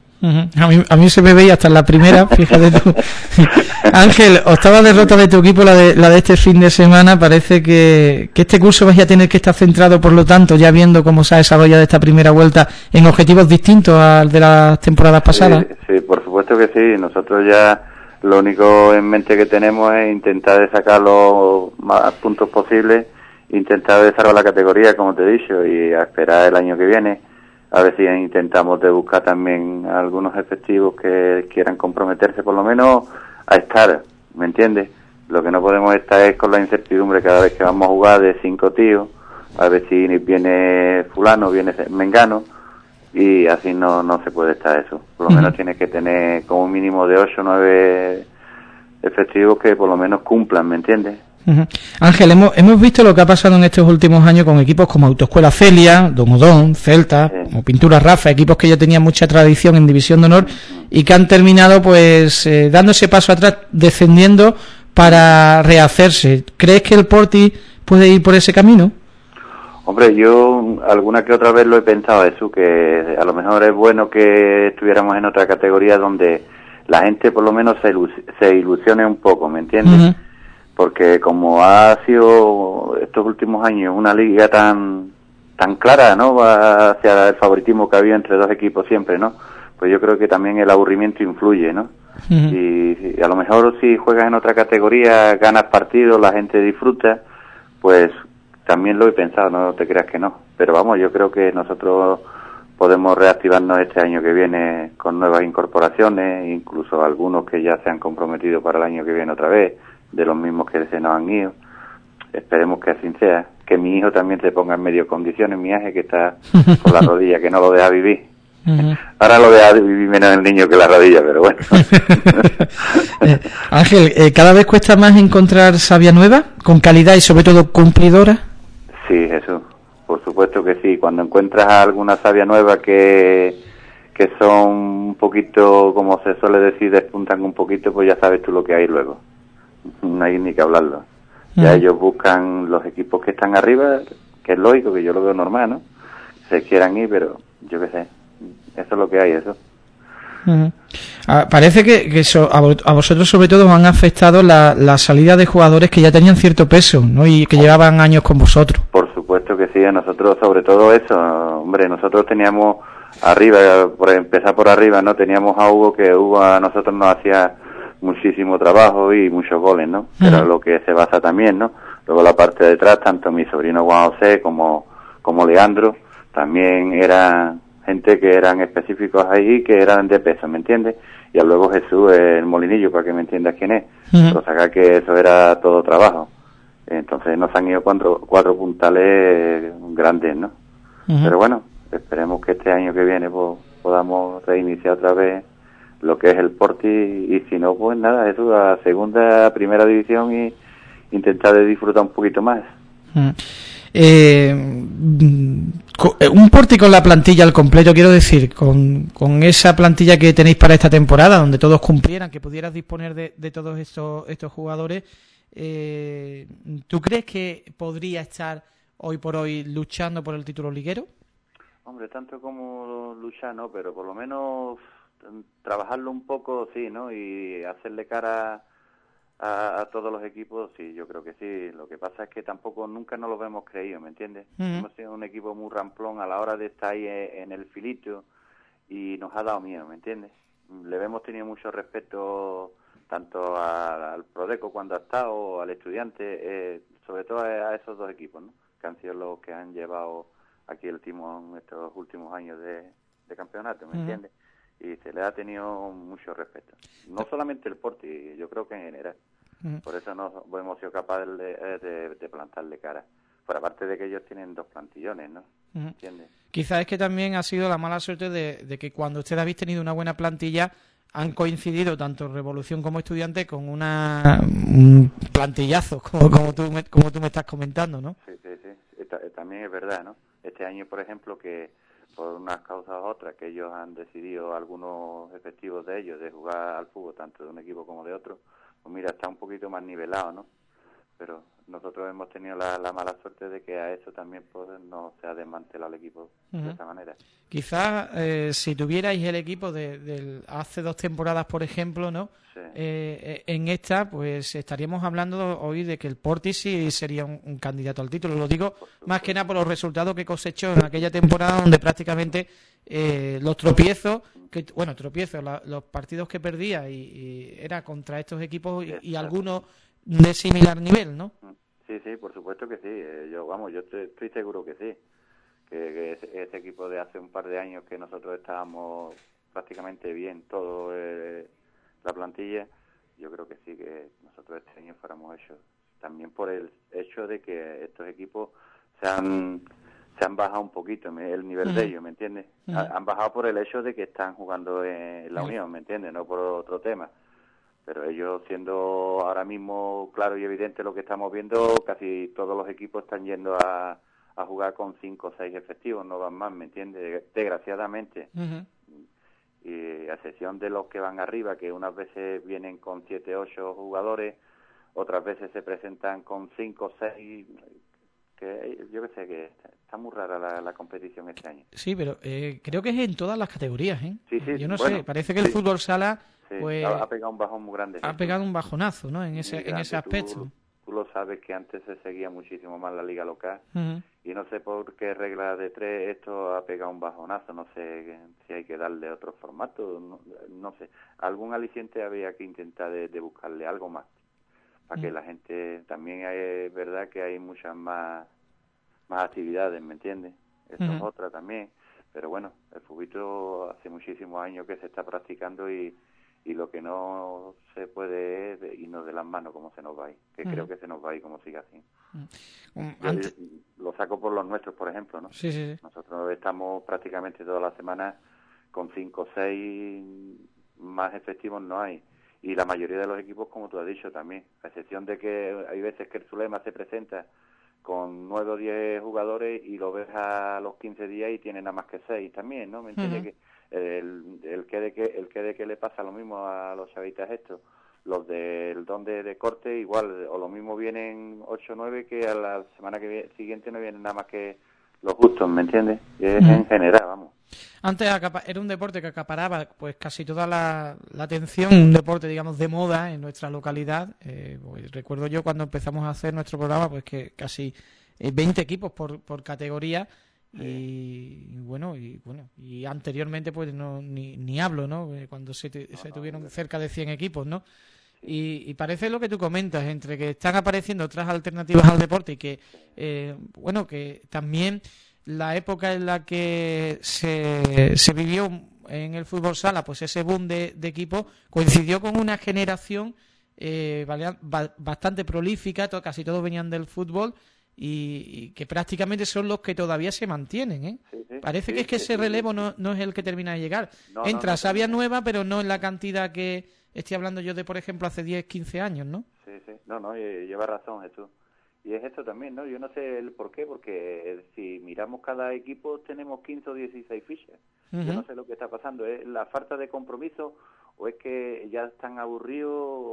A mí se me veía hasta en la primera, fíjate tú. Ángel, octava derrota de tu equipo, la de este fin de semana. Parece que este curso vais a tener que estar centrado, por lo tanto, ya viendo cómo se ha desarrollado esta primera vuelta, en objetivos distintos al de las temporadas pasadas.
Sí, por supuesto que sí. Nosotros ya lo único en mente que tenemos es intentar de sacar los más puntos posibles, intentar de salvar la categoría, como te he dicho, y a esperar el año que viene. A ver si intentamos de buscar también algunos efectivos que quieran comprometerse por lo menos a estar, ¿me entiendes? Lo que no podemos estar es con la incertidumbre cada vez que vamos a jugar de 5 tíos, a ver si viene fulano, viene mengano, y así no se puede estar eso. Por lo menos tienes que tener como un mínimo de 8 o 9 efectivos que por lo menos cumplan, ¿me entiendes?
Ángel, hemos visto lo que ha pasado en estos últimos años con equipos como Autoescuela Celia, Domodón, Celta, o Pintura Rafa, equipos que ya tenían mucha tradición en División de Honor y que han terminado pues dando ese paso atrás, descendiendo para rehacerse. ¿Crees que el Porti puede ir por ese camino?
Hombre, yo alguna que otra vez lo he pensado eso, que a lo mejor es bueno que estuviéramos en otra categoría donde la gente por lo menos se ilusione un poco, ¿me entiendes? Porque como ha sido estos últimos años una liga tan clara, ¿no? Hacia el favoritismo que había entre dos equipos siempre, ¿no? pues yo creo que también el aburrimiento influye, ¿no? Y a lo mejor si juegas en otra categoría, ganas partidos, la gente disfruta, pues también lo he pensado, no te creas que no. Pero vamos, yo creo que nosotros podemos reactivarnos este año que viene con nuevas incorporaciones, incluso algunos que ya se han comprometido para el año que viene otra vez, de los mismos que se nos han ido. Esperemos que así sea, que mi hijo también se ponga en medio condiciones, mi Ángel, que está con la rodilla, que no lo deja vivir. Ahora lo deja vivir menos el niño que la rodilla, pero bueno.
Ángel, ¿cada vez cuesta más encontrar savia nueva, con calidad y sobre todo cumplidora?
Sí, Jesús, por supuesto que sí. Cuando encuentras alguna savia nueva que son un poquito, como se suele decir, despuntan un poquito, pues ya sabes tú lo que hay luego. No hay ni que hablarlo. Ya ellos buscan los equipos que están arriba, que es lógico, que yo lo veo normal, ¿no? Se quieran ir, pero yo qué sé, eso es lo que hay, eso.
Parece que eso, a vosotros sobre todo os han afectado la salida de jugadores que ya tenían cierto peso, ¿no? Y que llevaban años con vosotros.
Por supuesto que sí, a nosotros sobre todo eso, hombre, nosotros teníamos arriba, por empezar por arriba, ¿no? Teníamos a Hugo, que Hugo a nosotros nos hacía muchísimo trabajo y muchos goles, ¿no? Era lo que se basa también, ¿no? Luego la parte de atrás, tanto mi sobrino Juan José como Leandro, también eran gente que eran específicos ahí, que eran de peso, ¿me entiendes? Y luego Jesús, el Molinillo, para que me entiendas quién es. Pero saca que eso era todo trabajo. Entonces nos han ido cuatro puntales grandes, ¿no? Pero bueno, esperemos que este año que viene pues, podamos reiniciar otra vez lo que es el Porti, y si no, pues nada, eso a segunda, primera división, y intentar de disfrutar un poquito más.
Un Porti con la plantilla al completo, quiero decir, con esa plantilla que tenéis para esta temporada, donde todos cumplieran, que pudieras disponer de todos estos jugadores, ¿tú crees que podría estar hoy por hoy luchando por el título liguero?
Hombre, tanto como luchar, ¿no? Pero por lo menos trabajarlo un poco, sí, ¿no? Y hacerle cara a todos los equipos, sí, yo creo que sí. Lo que pasa es que tampoco nunca nos lo hemos creído, ¿me entiendes? Hemos sido un equipo muy ramplón a la hora de estar ahí en el filito, y nos ha dado miedo, ¿me entiendes? Le hemos tenido mucho respeto tanto al Prodeco cuando ha estado, al Estudiante, sobre todo a esos dos equipos, ¿no? Que han sido los que han llevado aquí el timón estos últimos años de campeonato, ¿me entiendes? Y se le ha tenido mucho respeto. No solamente el Porti, yo creo que en general. Por eso no hemos sido capaces de plantarle cara. Por aparte de que ellos tienen dos plantillones, ¿no? ¿Entiendes?
Quizás es que también ha sido la mala suerte de que cuando ustedes habéis tenido una buena plantilla, han coincidido tanto Revolución como Estudiante con un plantillazo, como tú me estás comentando, ¿no?
Sí. También es verdad, ¿no? Este año, por ejemplo, que por unas causas u otras, que ellos han decidido, algunos efectivos de ellos, de jugar al fútbol tanto de un equipo como de otro, pues mira, está un poquito más nivelado, ¿no? Pero nosotros hemos tenido la mala suerte de que a eso también pues no se ha desmantelado el equipo de esa manera.
Quizás si tuvierais el equipo de hace 2 temporadas, por ejemplo, ¿no? Sí. En esta, pues estaríamos hablando hoy de que el Porti sí sería un candidato al título. Lo digo más que nada por los resultados que cosechó en aquella temporada, donde prácticamente los tropiezos, los partidos que perdía y era contra estos equipos y algunos de similar nivel, ¿no?
Sí, por supuesto que sí. Yo estoy seguro que sí. Que ese equipo de hace un par de años, que nosotros estábamos prácticamente bien, todo la plantilla, yo creo que sí, que nosotros este año fuéramos hechos. También por el hecho de que estos equipos se han bajado un poquito el nivel de ellos, ¿me entiendes? Han bajado por el hecho de que están jugando en la Unión, ¿me entiendes? No por otro tema. Pero ellos, siendo ahora mismo claro y evidente lo que estamos viendo, casi todos los equipos están yendo a jugar con 5 o 6 efectivos, no van más, ¿me entiendes? Desgraciadamente. Y a excepción de los que van arriba, que unas veces vienen con 7 o 8 jugadores, otras veces se presentan con 5 o 6, que yo que sé, que está muy rara la competición este año.
Sí, pero creo que es en todas las categorías, ¿eh?
Sí,
yo no sé, parece que el fútbol sala...
Sí,
pues
ha pegado un bajón muy grande.
Ha pegado un bajonazo, ¿no? En ese aspecto.
Tú lo sabes que antes se seguía muchísimo más la liga local.
Uh-huh.
Y no sé por qué regla de 3 esto ha pegado un bajonazo, no sé si hay que darle otro formato, no sé. Algún aliciente había que intentar de buscarle algo más, para que la gente, también es verdad que hay muchas más actividades, ¿me entiendes? Eso es otra también, pero bueno, el fútbol hace muchísimos años que se está practicando y lo que no se puede es irnos de las manos como se nos va a ir, que creo que se nos va a ir como siga así. Yo lo saco por los nuestros, por ejemplo, ¿no?
Sí.
Nosotros estamos prácticamente toda la semana con 5 o 6, más efectivos no hay. Y la mayoría de los equipos, como tú has dicho también, a excepción de que hay veces que el Zulema se presenta con 9 o 10 jugadores y lo ves a los 15 días y tiene nada más que 6 también, ¿no? ¿Me entiendes? Que el que le pasa lo mismo a los chavitas estos, los del don de corte igual, o lo mismo vienen 8 o 9 que a la semana siguiente no vienen nada más que los justos, ¿me entiendes? Y es en general, vamos.
Antes era un deporte que acaparaba pues casi toda la atención, un deporte digamos de moda en nuestra localidad. Pues, recuerdo yo cuando empezamos a hacer nuestro programa pues que casi 20 equipos por categoría. Y anteriormente pues ni hablo, ¿no? Cuando se tuvieron cerca de 100 equipos, ¿no? Y parece lo que tú comentas, entre que están apareciendo otras alternativas al deporte y que que también la época en la que se vivió en el fútbol sala, pues ese boom de equipos coincidió con una generación bastante prolífica, casi todos venían del fútbol y que prácticamente son los que todavía se mantienen, ¿eh? Parece que es que ese relevo no es el que termina de llegar. Entra savia nueva, pero no en la cantidad que estoy hablando yo de, por ejemplo, hace 10, 15 años, ¿no?
Sí. No, lleva razón, Jesús. Y es esto también, ¿no? Yo no sé el por qué, porque si miramos cada equipo tenemos 15 o 16 fichas. Yo no sé lo que está pasando. ¿Es la falta de compromiso o es que ya están aburridos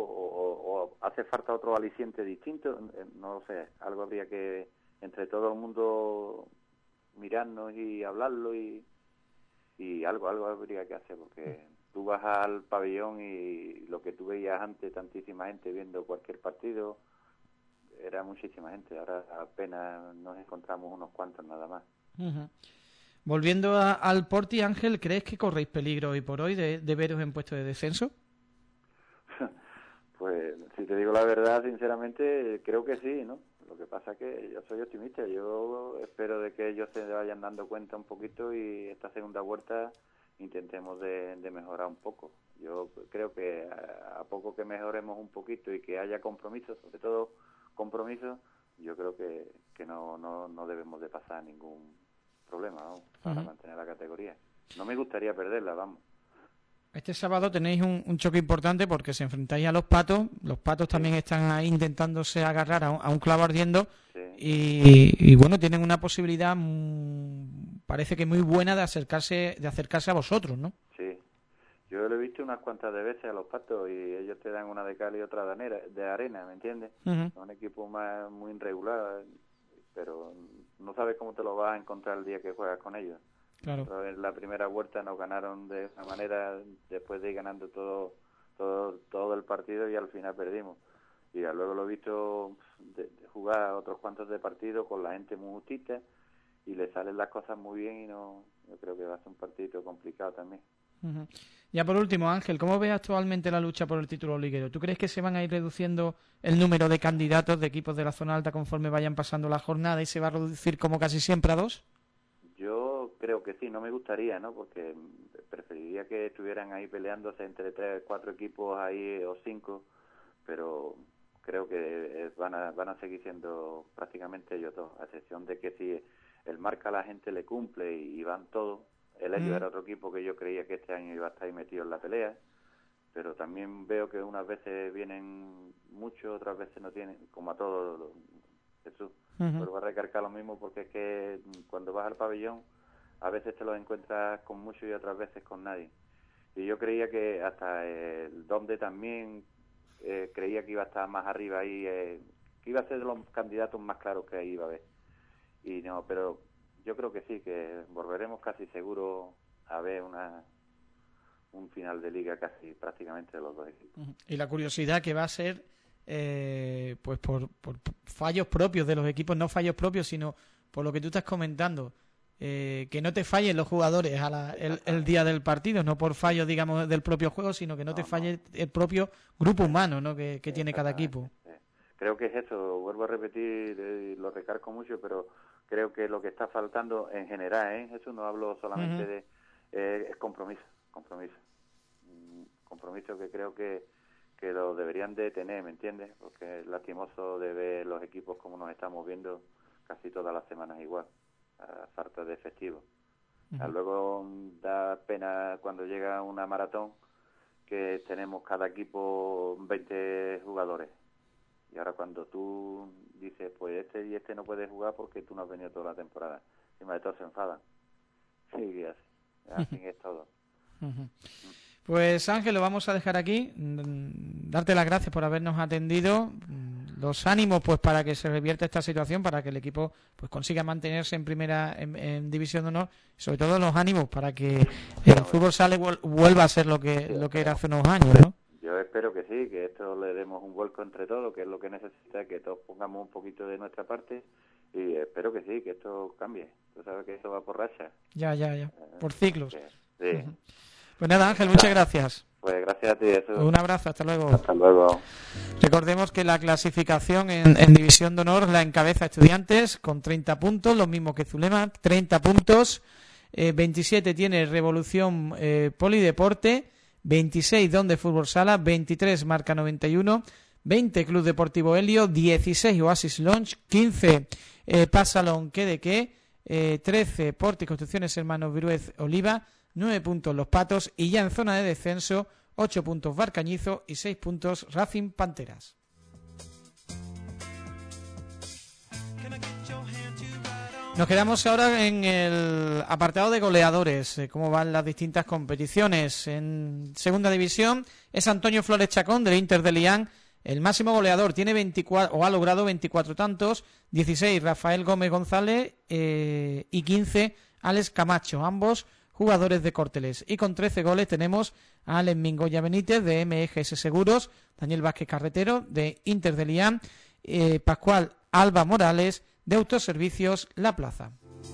o hace falta otro aliciente distinto? No lo sé. Algo habría que, entre todo el mundo, mirarnos y hablarlo y algo habría que hacer, porque tú vas al pabellón y lo que tú veías antes, tantísima gente viendo cualquier partido, era muchísima gente. Ahora apenas nos encontramos unos cuantos nada más.
Volviendo al Porti, Ángel, ¿crees que corréis peligro hoy por hoy de veros en puesto de descenso?
Pues si te digo la verdad, sinceramente, creo que sí, ¿no? Lo que pasa es que yo soy optimista. Yo espero de que ellos se vayan dando cuenta un poquito y esta segunda vuelta intentemos de mejorar un poco. Yo creo que a poco que mejoremos un poquito y que haya compromiso, sobre todo compromiso, yo creo que no debemos de pasar ningún problema, ¿no? Para mantener la categoría. No me gustaría perderla, vamos.
Este sábado tenéis un choque importante porque se enfrentáis a los Patos. Los Patos también están ahí intentándose agarrar a un clavo ardiendo. Y bueno, tienen una posibilidad parece que muy buena de acercarse a vosotros, ¿no? Sí.
Yo lo he visto unas cuantas de veces a los Patos y ellos te dan una de cal y otra de arena, ¿me entiendes? Son un equipo muy irregular, pero no sabes cómo te lo vas a encontrar el día que juegas con ellos.
Claro.
Pero en la primera vuelta nos ganaron de esa manera, después de ir ganando todo el partido, y al final perdimos. Y luego lo he visto de jugar otros cuantos de partidos con la gente muy justita y le salen las cosas muy bien y yo creo que va a ser un partido complicado también.
Ya por último, Ángel, ¿cómo ves actualmente la lucha por el título liguero? ¿Tú crees que se van a ir reduciendo el número de candidatos de equipos de la zona alta conforme vayan pasando la jornada y se va a reducir como casi siempre a 2?
Yo creo que sí, no me gustaría, ¿no? Porque preferiría que estuvieran ahí peleándose entre 3, 4 equipos ahí o 5, pero creo que van a seguir siendo prácticamente ellos dos, a excepción de que si el Marca a la gente le cumple y van todos. El Ello era otro equipo que yo creía que este año iba a estar ahí metido en la pelea, pero también veo que unas veces vienen muchos, otras veces no tienen, como a todos, Jesús. Vuelvo a recargar lo mismo, porque es que cuando vas al pabellón a veces te los encuentras con muchos y otras veces con nadie. Y yo creía que hasta el Donde también creía que iba a estar más arriba ahí, que iba a ser de los candidatos más claros que ahí iba a haber. Y no, pero yo creo que sí, que volveremos casi seguro a ver un final de liga casi prácticamente de los dos equipos.
Y la curiosidad que va a ser pues por fallos propios de los equipos, no fallos propios, sino por lo que tú estás comentando, que no te fallen los jugadores el día del partido, no por fallos, digamos, del propio juego, sino que no te falle el propio grupo humano, ¿no? que tiene cada equipo.
Creo que es eso, vuelvo a repetir, lo recalco mucho, pero creo que lo que está faltando en general, eso no hablo solamente de es compromiso que creo que lo deberían de tener, ¿me entiendes? Porque es lastimoso de ver los equipos como nos estamos viendo casi todas las semanas igual, a falta de efectivo. Luego da pena cuando llega una maratón que tenemos cada equipo 20 jugadores. Y ahora cuando tú dices, pues este no puede jugar porque tú no has venido toda la temporada. Encima de todo se enfadan. Sí, así es todo.
Pues Ángel, lo vamos a dejar aquí. Darte las gracias por habernos atendido. Los ánimos pues para que se revierta esta situación, para que el equipo pues consiga mantenerse en primera, en División de Honor. Sobre todo los ánimos para que el fútbol sala vuelva a ser lo que era hace unos años, ¿no?
Yo espero que sí, que esto le demos un vuelco entre todos, que es lo que necesita, que todos pongamos un poquito de nuestra parte, y espero que sí, que esto cambie. Tú sabes que esto va por racha.
Ya. Por ciclos.
Sí.
Pues nada, Ángel, muchas gracias.
Pues gracias a ti.
Un abrazo, hasta luego.
Hasta luego.
Recordemos que la clasificación en División de Honor la encabeza Estudiantes con 30 puntos, lo mismo que Zulema, 30 puntos. 27 tiene Revolución Polideporte, 26 Don de Fútbol Sala, 23 Marca 91, 20 Club Deportivo Helio, 16 Oasis Lounge, 15 Pasalón Quedeque, 13 Porti Construcciones Hermanos Viruez Oliva, 9 puntos Los Patos y ya en zona de descenso 8 puntos Barcañizo y 6 puntos Racing Panteras. Nos quedamos ahora en el apartado de goleadores, cómo van las distintas competiciones. En segunda división es Antonio Flores Chacón del Inter de Lián, el máximo goleador, tiene 24 o ha logrado 24 tantos, 16 Rafael Gómez González y 15 Alex Camacho, ambos jugadores de Córteles. Y con 13 goles tenemos a Alex Mingoya Benítez de MGS Seguros, Daniel Vázquez Carretero de Inter de Lián, Pascual Alba Morales de Autoservicios La Plaza.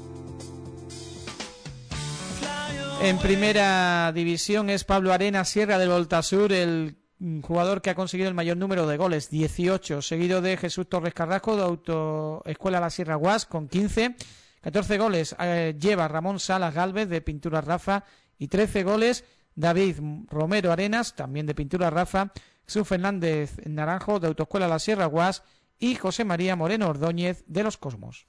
En primera división es Pablo Arena Sierra del Voltasur, el jugador que ha conseguido el mayor número de goles, 18, seguido de Jesús Torres Carrasco de Autoescuela La Sierra Guas con 15, 14 goles lleva Ramón Salas Gálvez de Pintura Rafa y 13 goles David Romero Arenas, también de Pintura Rafa, Jesús Fernández Naranjo de Autoescuela La Sierra Guas y José María Moreno Ordóñez de Los Cosmos.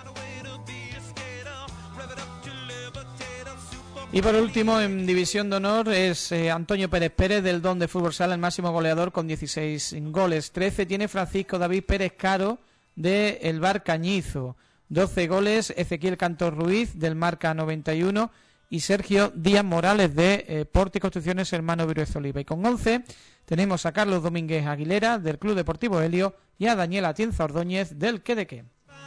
Y por último, en División de Honor es Antonio Pérez Pérez del Don de Fútbol Sala, el máximo goleador con 16 goles. 13 tiene Francisco David Pérez Caro de El Bar Cañizo. 12 goles Ezequiel Cantor Ruiz del Marca 91 y Sergio Díaz Morales de Porti Construcciones Hermano Viruez Oliva. Y con 11 tenemos a Carlos Domínguez Aguilera del Club Deportivo Helio y a Daniel Atienza Ordóñez del Quedeque.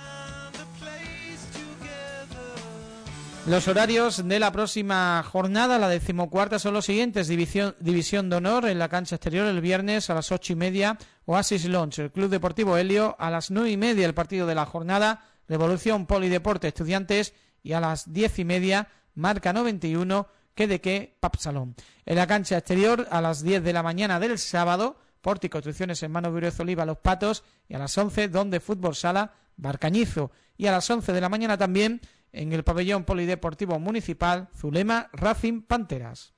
Los horarios de la próxima jornada, la 14ª, son los siguientes. División de Honor en la cancha exterior el viernes a las 8:30, Oasis Lounge, el Club Deportivo Helio a las 9:30 el partido de la jornada, Revolución Polideporte Estudiantes y a las 10:30 Marca 91, Quedeque Papsalón. En la cancha exterior a las 10 de la mañana del sábado, Porti Construcciones Hermanos Viruez Oliva Los Patos y a las 11 Don de Fútbol Sala Barcañizo y a las 11 de la mañana también en el pabellón polideportivo municipal Zulema Racing Panteras.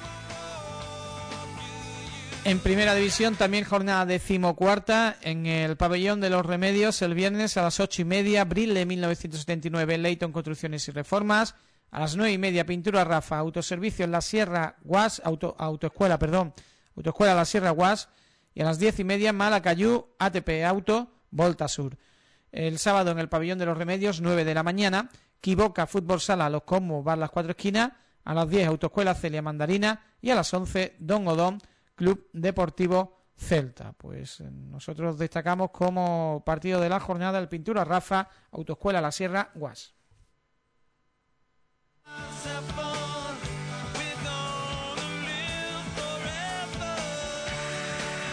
En primera división también jornada 14ª en el pabellón de los Remedios el viernes a las 8:30 Brille 1979 Leighton Construcciones y Reformas, a las 9:30 Pintura Rafa Autoservicios La Sierra Guas Autoescuela La Sierra Guas y a las 10:30 Malacayú ATP Auto Volta Sur. El sábado en el pabellón de los Remedios 9 de la mañana Quiboca Fútbol Sala Los Cosmos Bar Las Cuatro Esquinas, a las 10 Autoescuela Celia Mandarina y a las 11 Don Odón Club Deportivo Celta. Pues nosotros destacamos como partido de la jornada el Pintura Rafa Autoescuela La Sierra Guas.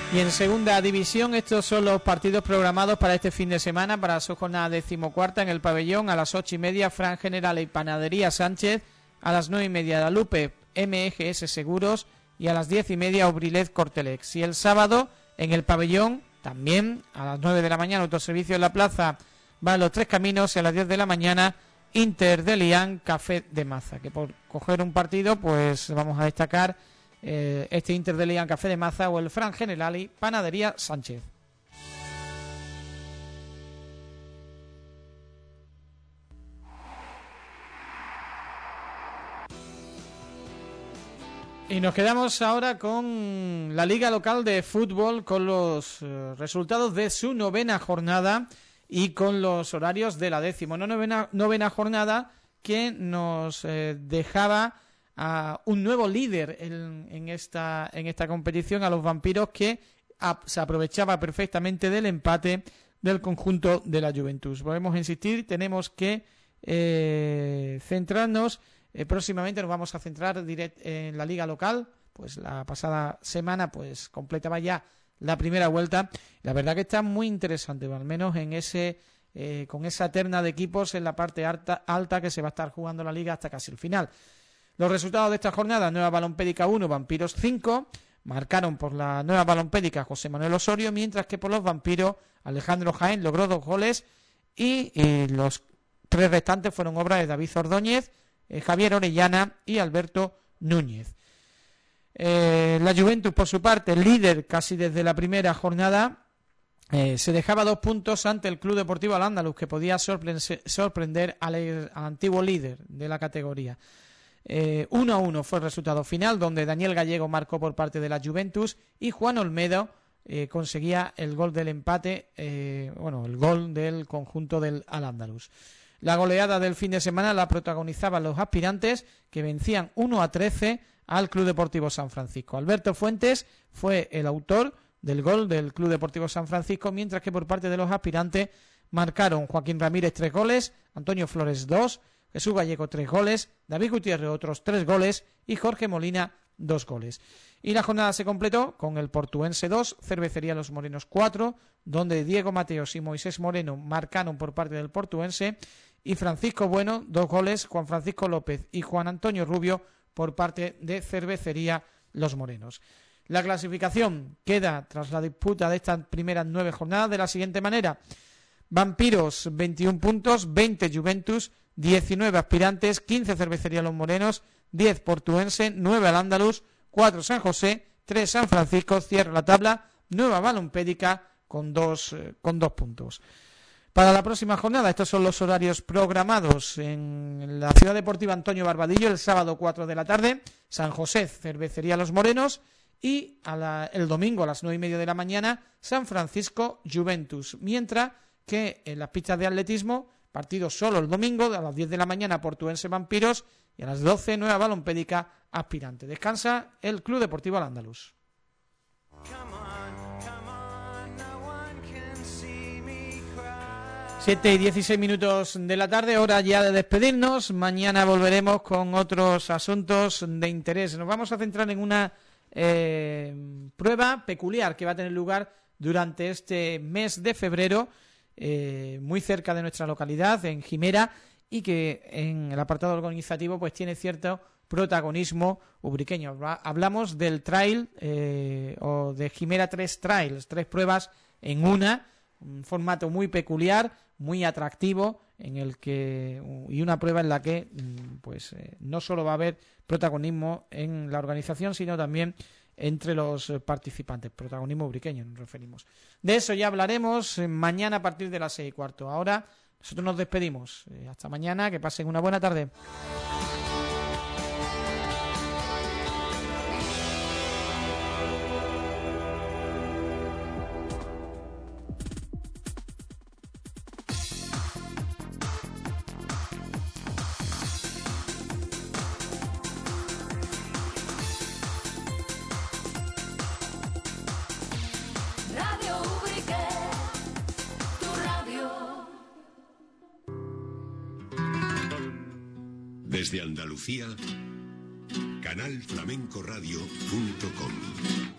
Y en segunda división, estos son los partidos programados para este fin de semana, para su jornada 14ª en el pabellón. A las 8:30, Fran General y Panadería Sánchez. A las 9:30, Dalupe, MGS Seguros. Y a las 10:30, Obrilet Cortelex. Y el sábado, en el pabellón, también a las 9 de la mañana, autoservicio en la plaza, van Los Tres Caminos. Y a las 10 de la mañana, Inter de Lián, Café de Maza. Que por coger un partido, pues vamos a destacar este Inter de Lián, Café de Maza, o el Fran Generali, Panadería Sánchez. Y nos quedamos ahora con la Liga Local de Fútbol, con los resultados de su 9ª jornada y con los horarios de la 19ª jornada, que nos dejaba a un nuevo líder en esta competición, a los Vampiros, que se aprovechaba perfectamente del empate del conjunto de la Juventus. Volvemos a insistir, tenemos que centrarnos. Próximamente nos vamos a centrar en la liga local. Pues la pasada semana pues completaba ya la primera vuelta. La verdad que está muy interesante, al menos en con esa terna de equipos en la parte alta que se va a estar jugando la liga hasta casi el final. Los resultados de esta jornada: Nueva Balompédica 1, Vampiros 5. Marcaron por la Nueva Balompédica José Manuel Osorio, mientras que por los Vampiros Alejandro Jaén logró 2 goles y los 3 restantes fueron obra de David Ordóñez, Javier Orellana y Alberto Núñez. La Juventus, por su parte, líder casi desde la primera jornada, se dejaba 2 puntos ante el Club Deportivo Al-Ándalus, que podía sorprender al antiguo líder de la categoría. 1-1 fue el resultado final, donde Daniel Gallego marcó por parte de la Juventus y Juan Olmedo conseguía el gol del empate, el gol del conjunto del Al-Ándalus. La goleada del fin de semana la protagonizaban los aspirantes, que vencían 1-13 al Club Deportivo San Francisco. Alberto Fuentes fue el autor del gol del Club Deportivo San Francisco, mientras que por parte de los aspirantes marcaron Joaquín Ramírez 3 goles, Antonio Flores 2, Jesús Gallego 3 goles, David Gutiérrez otros 3 goles y Jorge Molina 2 goles. Y la jornada se completó con el Portuense 2, Cervecería Los Morenos 4, donde Diego Mateos y Moisés Moreno marcaron por parte del Portuense, y Francisco Bueno 2 goles, Juan Francisco López y Juan Antonio Rubio por parte de Cervecería Los Morenos. La clasificación queda, tras la disputa de estas primeras 9 jornadas, de la siguiente manera: Vampiros 21 puntos, 20 Juventus, 19 aspirantes, 15 Cervecería Los Morenos, 10 Portuense, 9 Al-Ándalus, 4 San José, 3 San Francisco. Cierra la tabla Nueva Balompédica con 2 puntos. Para la próxima jornada, estos son los horarios programados: en la Ciudad Deportiva Antonio Barbadillo, el sábado 4 de la tarde, San José, Cervecería Los Morenos, y el domingo a las 9:30 de la mañana, San Francisco, Juventus. Mientras que en las pistas de atletismo, partido solo el domingo, a las 10 de la mañana, Portuense Vampiros, y a las 12, Nueva Balompédica Aspirante. Descansa el Club Deportivo Al-Ándalus. 7:16 de la tarde, hora ya de despedirnos. Mañana volveremos con otros asuntos de interés. Nos vamos a centrar en una prueba peculiar que va a tener lugar durante este mes de febrero, muy cerca de nuestra localidad, en Jimera, y que en el apartado organizativo pues tiene cierto protagonismo ubriqueño. Hablamos del trail o de Jimera 3 Trails, 3 pruebas en una, un formato muy peculiar, muy atractivo, y una prueba en la que no solo va a haber protagonismo en la organización, sino también entre los participantes. Protagonismo ubriqueño nos referimos. De eso ya hablaremos mañana a partir de las 6:15. Ahora nosotros nos despedimos. Hasta mañana, que pasen una buena tarde.
Desde Andalucía, canalflamencoradio.com.